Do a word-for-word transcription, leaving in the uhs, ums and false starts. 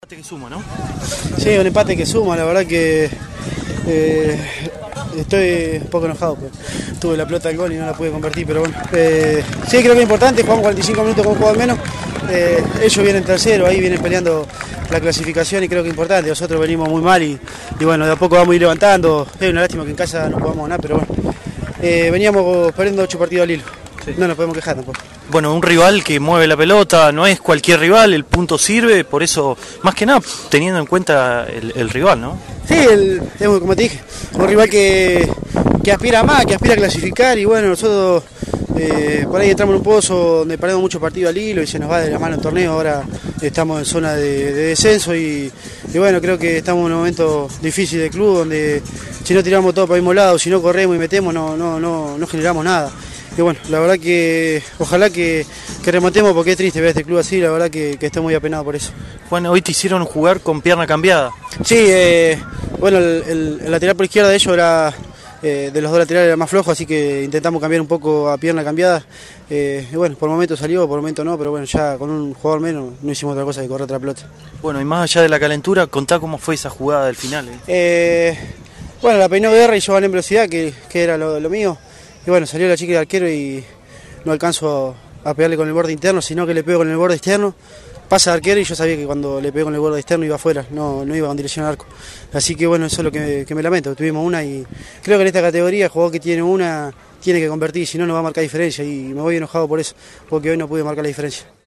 empate que suma, ¿no? Sí, un empate que suma, la verdad que eh, estoy un poco enojado, pues tuve la pelota del gol y no la pude convertir, pero bueno, eh, sí creo que es importante, jugamos cuarenta y cinco minutos con un jugador menos, eh, ellos vienen tercero, ahí vienen peleando la clasificación y creo que es importante, nosotros venimos muy mal y, y bueno, de a poco vamos a ir levantando, es una lástima que en casa no podamos ganar, pero bueno, eh, veníamos perdiendo ocho partidos al hilo, sí. No nos podemos quejar tampoco. Bueno, un rival que mueve la pelota, no es cualquier rival, el punto sirve, por eso, más que nada, teniendo en cuenta el, el rival, ¿no? Sí, el, como te dije, un rival que, que aspira más, que aspira a clasificar y bueno, nosotros eh, por ahí entramos en un pozo donde perdemos muchos partidos al hilo y se nos va de la mano el torneo, ahora estamos en zona de, de descenso y, y bueno, creo que estamos en un momento difícil del club donde si no tiramos todo para el mismo lado, si no corremos y metemos, no, no, no, no generamos nada. Y bueno, la verdad que ojalá que, que remontemos porque es triste ver este club así, la verdad que, que estoy muy apenado por eso. Bueno, hoy te hicieron jugar con pierna cambiada. Sí, eh, bueno, el, el, el lateral por izquierda de ellos era, eh, de los dos laterales era más flojo, así que intentamos cambiar un poco a pierna cambiada. Eh, y bueno, por momento salió, por momento no, pero bueno, ya con un jugador menos no hicimos otra cosa que correr otra pelota. Bueno, y más allá de la calentura, contá cómo fue esa jugada del final. ¿eh? Eh, bueno, la peinó Guerra y yo gané en velocidad, que, que era lo, lo mío. Y bueno, salió la chica de arquero y no alcanzo a pegarle con el borde interno, sino que le pego con el borde externo. Pasa de arquero y yo sabía que cuando le pego con el borde externo iba afuera, no, no iba con dirección al arco. Así que bueno, eso es lo que, que me lamento. Tuvimos una y creo que en esta categoría el jugador que tiene una tiene que convertir, si no, no va a marcar diferencia. Y me voy enojado por eso, porque hoy no pude marcar la diferencia.